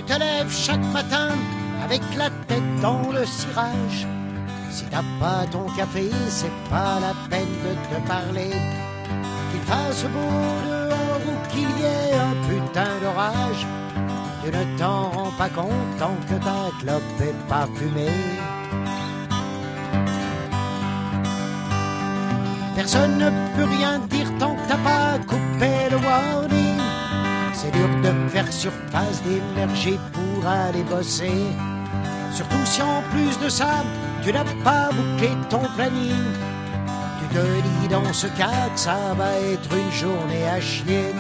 te lèves chaque matin avec la tête dans le cirage. Si t'as pas ton café, c'est pas la peine de te parler. Qu'il fasse beau dehors ou qu'il y ait un putain d'orage, tu ne t'en rends pas compte tant que ta clope est pas fumée. Personne ne peut rien dire tant que t'as pas coupé le warning. C'est dur de faire surface, d'émerger pour aller bosser. Surtout si en plus de ça, tu n'as pas bouclé ton planning. Tu te dis dans ce cas que ça va être une journée à chier.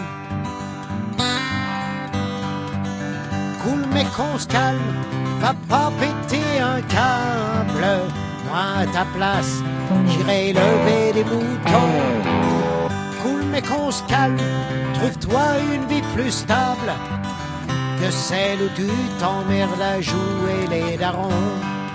Cool mais qu'on se calme, va pas péter un câble. Moi à ta place, j'irai lever des moutons. Cool mais qu'on se calme, trouve-toi une vie plus stable que celle où tu t'emmerdes à jouer les darons.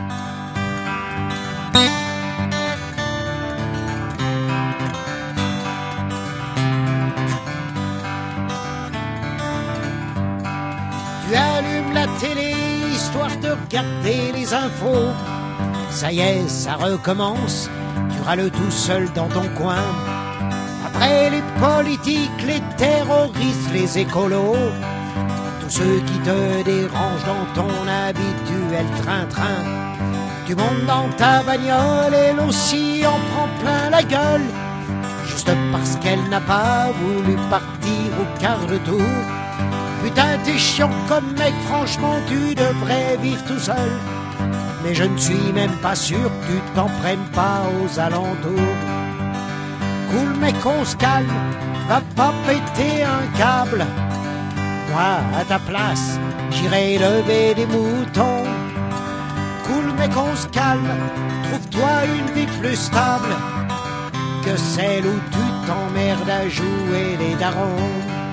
Tu allumes la télé histoire de regarder les infos. Ça y est, ça recommence, tu râles tout seul dans ton coin. Après les politiques, les terroristes, les écolos, tous ceux qui te dérangent dans ton habituel train-train. Tu montes dans ta bagnole, elle aussi en prend plein la gueule, juste parce qu'elle n'a pas voulu partir au quart de tour. Putain, t'es chiant comme mec, franchement, tu devrais vivre tout seul. Mais je ne suis même pas sûr que tu t'en prennes pas aux alentours. Cool mais qu'on se calme, va pas péter un câble. Moi, à ta place, j'irai lever des moutons. Cool mais qu'on se calme, trouve-toi une vie plus stable que celle où tu t'emmerdes à jouer les darons.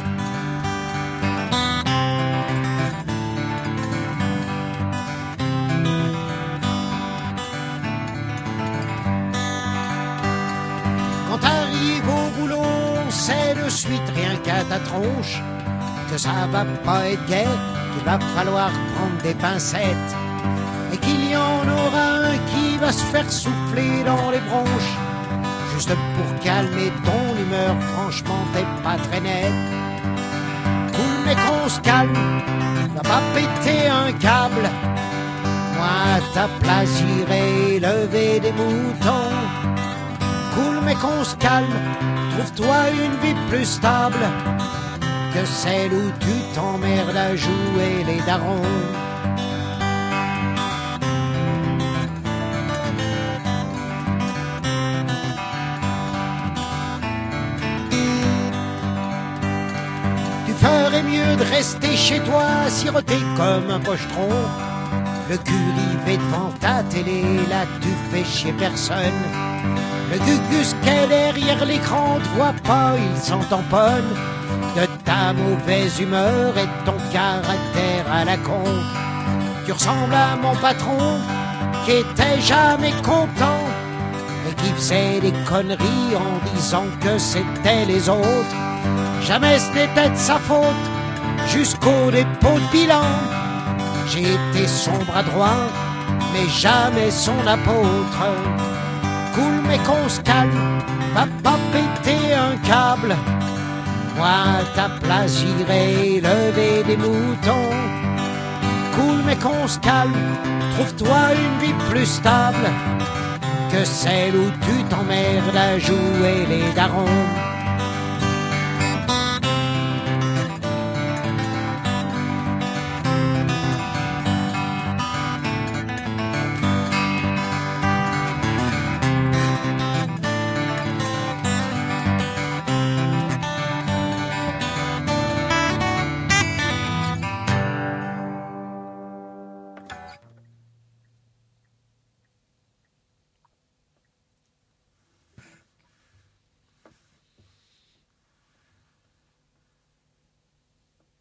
Quand t'arrives au boulot, c'est de suite rien qu'à ta tronche que ça va pas être gai, qu'il va falloir prendre des pincettes et qu'il y en aura un qui va se faire souffler dans les bronches. Juste pour calmer ton humeur, franchement t'es pas très net. Cool mais qu'on se calme, va pas péter un câble. Moi à ta place j'irai lever des moutons. Cool mais qu'on se calme, trouve-toi une vie plus stable que celle où tu t'emmerdes à jouer les darons. Tu ferais mieux de rester chez toi, siroter comme un pochetron, le cul rivé devant ta télé, là tu fais chier personne. Le gugus qu'est derrière l'écran te voit pas, il s'en tamponne de ta mauvaise humeur et de ton caractère à la con. Tu ressembles à mon patron qui était jamais content et qui faisait des conneries en disant que c'était les autres. Jamais ce n'était de sa faute jusqu'au dépôt de bilan. J'ai été son bras droit mais jamais son apôtre. Cool mais qu'on se calme, va pas péter un câble. Moi à ta place j'irai lever des moutons. Cool mais qu'on se calme, trouve-toi une vie plus stable que celle où tu t'emmerdes à jouer les darons.